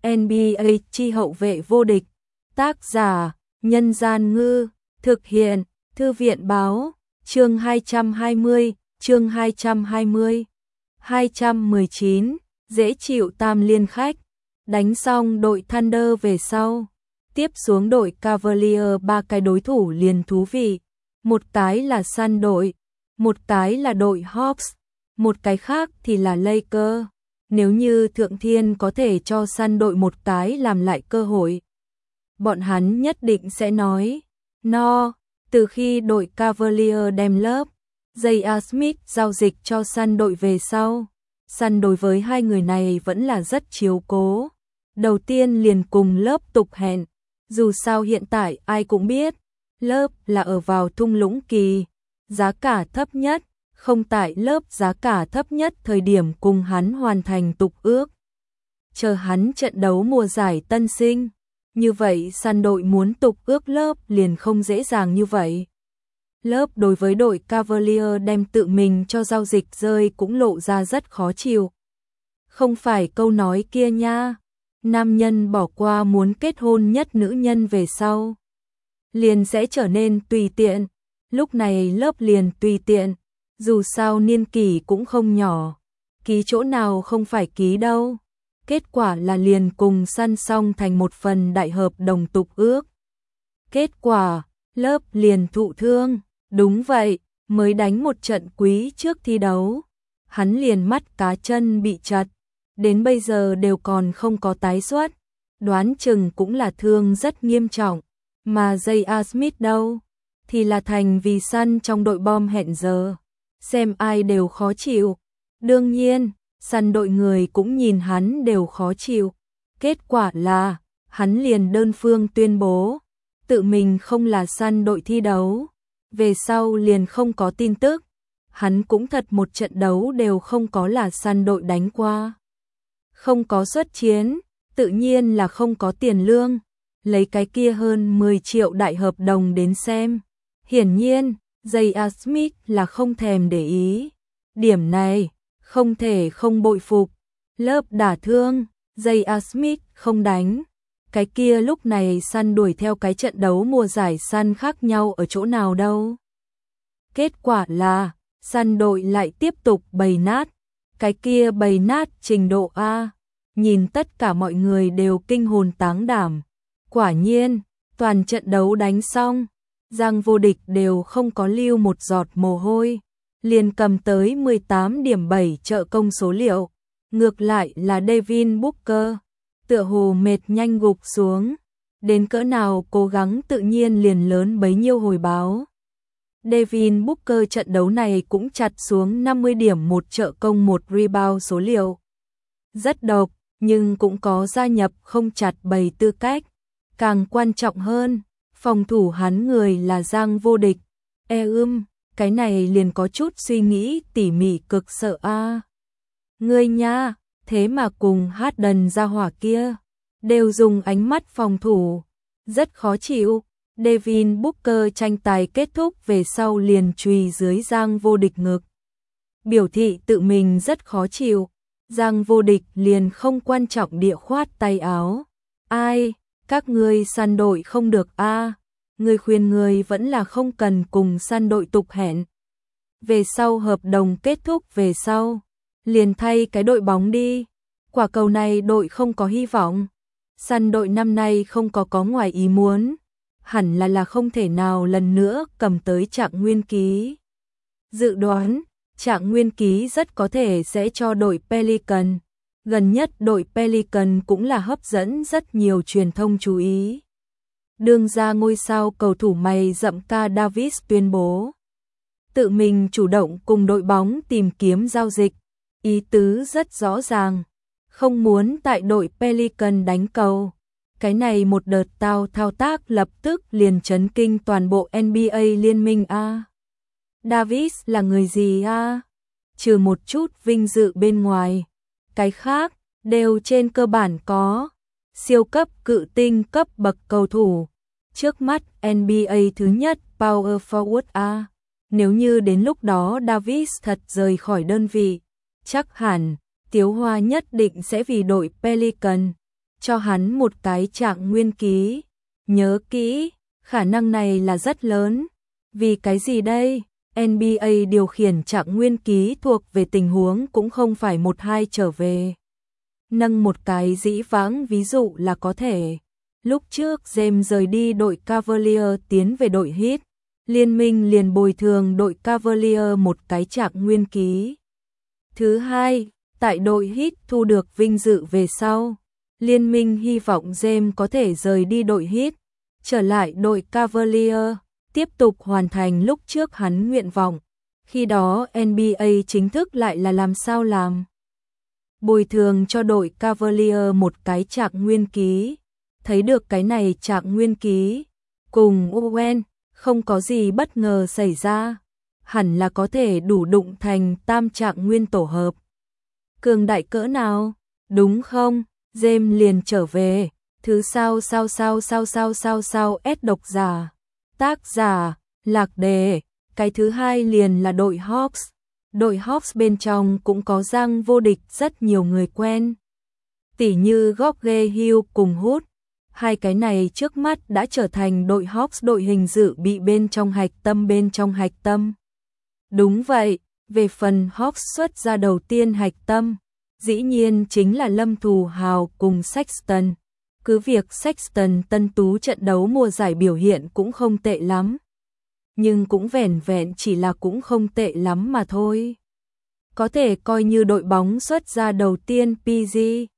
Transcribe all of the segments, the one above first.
NBA chi hậu vệ vô địch. Tác giả: Nhân Gian Ngư. Thực hiện: Thư viện Báo. Chương 220, chương 220. 219, dễ chịu tam liên khách. Đánh xong đội Thunder về sau, tiếp xuống đội Cavalier, ba cái đối thủ liền thú vị. Một cái là Sun đội, một cái là đội Hawks, một cái khác thì là Lakers. Nếu như Thượng Thiên có thể cho Sun đội một cái làm lại cơ hội, bọn hắn nhất định sẽ nói no. Từ khi đội Cavalier đem lớp J.R. Smith giao dịch cho Sun đội về sau, Sun đối với hai người này vẫn là rất chiếu cố. Đầu tiên liền cùng lớp tục hẹn, dù sao hiện tại ai cũng biết, lớp là ở vào thung lũng kỳ, giá cả thấp nhất, không tại lớp giá cả thấp nhất thời điểm cùng hắn hoàn thành tục ước. Chờ hắn trận đấu mùa giải tân sinh, như vậy Sun đội muốn tục ước lớp liền không dễ dàng như vậy. Lớp đối với đội Cavalier đem tự mình cho giao dịch rơi cũng lộ ra rất khó chịu. Không phải câu nói kia nha, nam nhân bỏ qua muốn kết hôn nhất nữ nhân về sau liền sẽ trở nên tùy tiện. Lúc này lớp liền tùy tiện, dù sao niên kỷ cũng không nhỏ, ký chỗ nào không phải ký đâu. Kết quả là liền cùng Sun xong thành một phần đại hợp đồng tục ước. Kết quả, lớp liền thụ thương. Đúng vậy, mới đánh một trận quý trước thi đấu, hắn liền mắt cá chân bị chật, đến bây giờ đều còn không có tái xuất, đoán chừng cũng là thương rất nghiêm trọng. Mà J.R. Smith đâu, thì là thành vì Sun trong đội bom hẹn giờ, xem ai đều khó chịu. Đương nhiên, Sun đội người cũng nhìn hắn đều khó chịu. Kết quả là, hắn liền đơn phương tuyên bố, tự mình không là Sun đội thi đấu. Về sau liền không có tin tức, hắn cũng thật một trận đấu đều không có là Sun đội đánh qua. Không có xuất chiến, tự nhiên là không có tiền lương, lấy cái kia hơn 10 triệu đại hợp đồng đến xem. Hiển nhiên, J.R. Smith là không thèm để ý. Điểm này, không thể không bội phục. Lớp đả thương, J.R. Smith không đánh. Cái kia lúc này Sun đuổi theo cái trận đấu mùa giải Sun khác nhau ở chỗ nào đâu. Kết quả là, Sun đội lại tiếp tục bày nát. Cái kia bày nát trình độ A, nhìn tất cả mọi người đều kinh hồn táng đảm. Quả nhiên, toàn trận đấu đánh xong, Giang vô địch đều không có lưu một giọt mồ hôi, liền cầm tới 18.7 trợ công số liệu. Ngược lại là Devin Booker, tựa hồ mệt nhanh gục xuống, đến cỡ nào cố gắng tự nhiên liền lớn bấy nhiêu hồi báo. Devin Booker trận đấu này cũng chặt xuống 50 điểm, một trợ công một rebound số liệu. Rất độc, nhưng cũng có gia nhập không chặt bầy tư cách. Càng quan trọng hơn, phòng thủ hắn người là Giang vô địch. Cái này liền có chút suy nghĩ tỉ mỉ cực sợ a. Ngươi nha, thế mà cùng Harden ra hỏa kia, đều dùng ánh mắt phòng thủ, rất khó chịu. Devin Booker tranh tài kết thúc về sau liền chùy dưới Giang vô địch ngực, biểu thị tự mình rất khó chịu. Giang vô địch liền không quan trọng địa khoát tay áo. Ai, các ngươi Sun đội không được a, người khuyên người vẫn là không cần cùng Sun đội tục hẹn. Về sau hợp đồng kết thúc về sau, liền thay cái đội bóng đi. Quả cầu này đội không có hy vọng. Sun đội năm nay không có ngoài ý muốn, hẳn là không thể nào lần nữa cầm tới trạng nguyên ký. Dự đoán, trạng nguyên ký rất có thể sẽ cho đội Pelican. Gần nhất đội Pelican cũng là hấp dẫn rất nhiều truyền thông chú ý. Đương ra ngôi sao cầu thủ mày rậm Ca Davis tuyên bố, tự mình chủ động cùng đội bóng tìm kiếm giao dịch. Ý tứ rất rõ ràng, không muốn tại đội Pelican đánh cầu. Cái này một đợt thao tác lập tức liền chấn kinh toàn bộ NBA liên minh a. Davis là người gì a? Trừ một chút vinh dự bên ngoài, cái khác đều trên cơ bản có siêu cấp cự tinh cấp bậc cầu thủ. Trước mắt NBA thứ nhất Power Forward a. Nếu như đến lúc đó Davis thật rời khỏi đơn vị, chắc hẳn Tiếu Hoa nhất định sẽ vì đội Pelican cho hắn một cái trạng nguyên ký. Nhớ kỹ, khả năng này là rất lớn. Vì cái gì đây? NBA điều khiển trạng nguyên ký thuộc về tình huống cũng không phải 1-2 trở về. Nâng một cái dĩ vãng ví dụ là có thể. Lúc trước James rời đi đội Cavalier tiến về đội Heat, liên minh liền bồi thường đội Cavalier một cái trạng nguyên ký. Thứ hai, tại đội Heat thu được vinh dự về sau, liên minh hy vọng James có thể rời đi đội Heat, trở lại đội Cavalier, tiếp tục hoàn thành lúc trước hắn nguyện vọng. Khi đó NBA chính thức lại là làm sao làm? Bồi thường cho đội Cavalier một cái trạng nguyên ký. Thấy được cái này trạng nguyên ký, cùng Owen, không có gì bất ngờ xảy ra, hẳn là có thể đủ đụng thành tam trạng nguyên tổ hợp. Cường đại cỡ nào, đúng không? James liền trở về, thứ sao S độc giả, tác giả, Lạc Đề, cái thứ hai liền là đội Hawks. Đội Hawks bên trong cũng có Giang Vô Địch rất nhiều người quen. Tỉ như George Hill cùng Hood. Hai cái này trước mắt đã trở thành đội Hawks đội hình dự bị bên trong hạch tâm. Đúng vậy, về phần Hawks xuất ra đầu tiên hạch tâm, dĩ nhiên chính là Lâm Thù Hào cùng Sexton. Cứ việc Sexton tân tú trận đấu mùa giải biểu hiện cũng không tệ lắm. Nhưng cũng vẻn vẹn chỉ là cũng không tệ lắm mà thôi. Có thể coi như đội bóng xuất ra đầu tiên PG.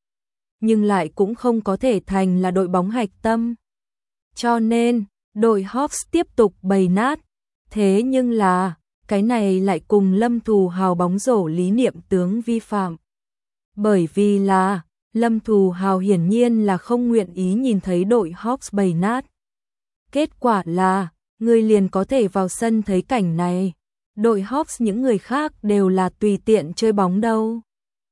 Nhưng lại cũng không có thể thành là đội bóng hạch tâm. Cho nên, đội Hawks tiếp tục bày nát. Thế nhưng là, cái này lại cùng Lâm Thù Hào bóng rổ lý niệm tướng vi phạm. Bởi vì là, Lâm Thù Hào hiển nhiên là không nguyện ý nhìn thấy đội Hawks bày nát. Kết quả là, người liền có thể vào sân thấy cảnh này. Đội Hawks những người khác đều là tùy tiện chơi bóng đâu.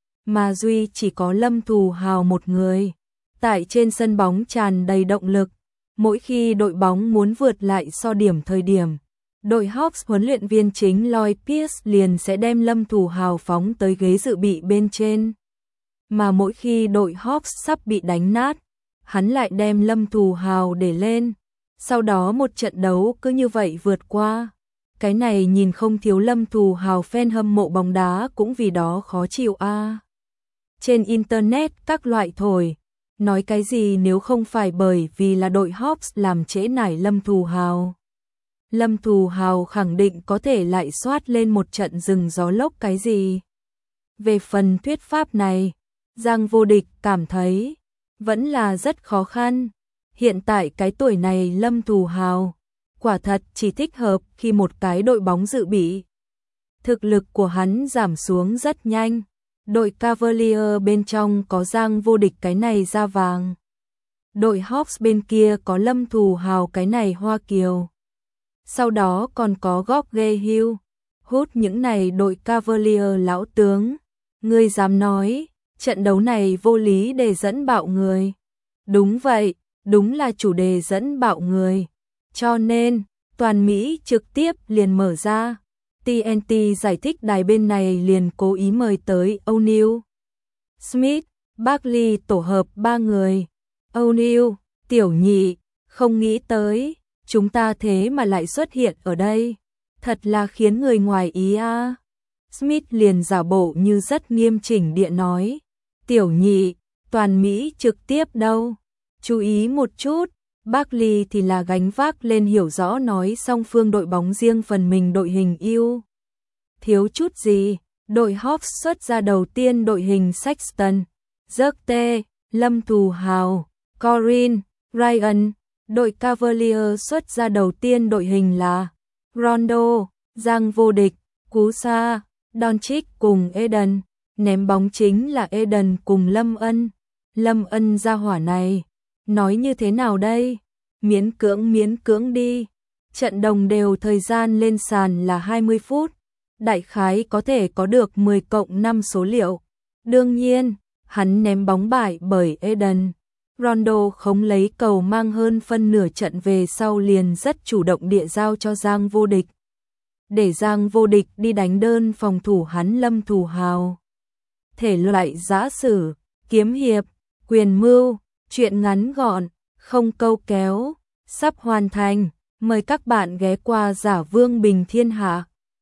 Mà duy chỉ có Lâm Thù Hào một người. Tại trên sân bóng tràn đầy động lực. Mỗi khi đội bóng muốn vượt lại so điểm thời điểm, đội Hawks huấn luyện viên chính Lloyd Pierce liền sẽ đem Lâm Thù Hào phóng tới ghế dự bị bên trên. Mà mỗi khi đội Hawks sắp bị đánh nát, hắn lại đem Lâm Thù Hào để lên. Sau đó một trận đấu cứ như vậy vượt qua. Cái này nhìn không thiếu Lâm Thù Hào fan hâm mộ bóng đá cũng vì đó khó chịu a. Trên internet các loại thổi, nói cái gì nếu không phải bởi vì là đội Hawks làm trễ nải Lâm Thù Hào. Lâm Thù Hào khẳng định có thể lại soát lên một trận rừng gió lốc cái gì. Về phần thuyết pháp này, Giang Vô Địch cảm thấy vẫn là rất khó khăn. Hiện tại cái tuổi này Lâm Thù Hào quả thật chỉ thích hợp khi một cái đội bóng dự bị. Thực lực của hắn giảm xuống rất nhanh. Đội Cavalier bên trong có Giang Vô Địch cái này da vàng. Đội Hawks bên kia có Lâm Thù Hào cái này hoa kiều. Sau đó còn có George Hill, Hood những này đội Cavalier lão tướng. Ngươi dám nói, trận đấu này vô lý để dẫn bạo người. Đúng vậy, đúng là chủ đề dẫn bạo người. Cho nên, toàn Mỹ trực tiếp liền mở ra. TNT giải thích đài bên này liền cố ý mời tới O'Neal, Smith, Barkley tổ hợp 3 người. O'Neal, tiểu nhị, không nghĩ tới, chúng ta thế mà lại xuất hiện ở đây. Thật là khiến người ngoài ý a. Smith liền giả bộ như rất nghiêm chỉnh địa nói. Tiểu nhị, toàn Mỹ trực tiếp đâu. Chú ý một chút. Barkley thì là gánh vác lên hiểu rõ nói song phương đội bóng riêng phần mình đội hình ưu. Thiếu chút gì, đội Hawks xuất ra đầu tiên đội hình Sexton, Zerte, Lâm Thù Hào, Corin, Ryan. Đội Cavalier xuất ra đầu tiên đội hình là Rondo, Giang Vô Địch, Cú Sa, Doncic cùng Eden. Ném bóng chính là Eden cùng Lâm Ân. Lâm Ân ra hỏa này. Nói như thế nào đây? Miễn cưỡng đi. Trận đồng đều thời gian lên sàn là 20 phút. Đại khái có thể có được 10+5 số liệu. Đương nhiên, hắn ném bóng bại bởi Eden. Rondo không lấy cầu mang hơn phân nửa trận về sau liền rất chủ động địa giao cho Giang Vô Địch. Để Giang Vô Địch đi đánh đơn phòng thủ hắn Lâm Thù Hào. Thể loại giã sử, kiếm hiệp, quyền mưu, Chuyện ngắn gọn, không câu kéo, sắp hoàn thành. Mời các bạn ghé qua Giả Vương Bình Thiên Hạ.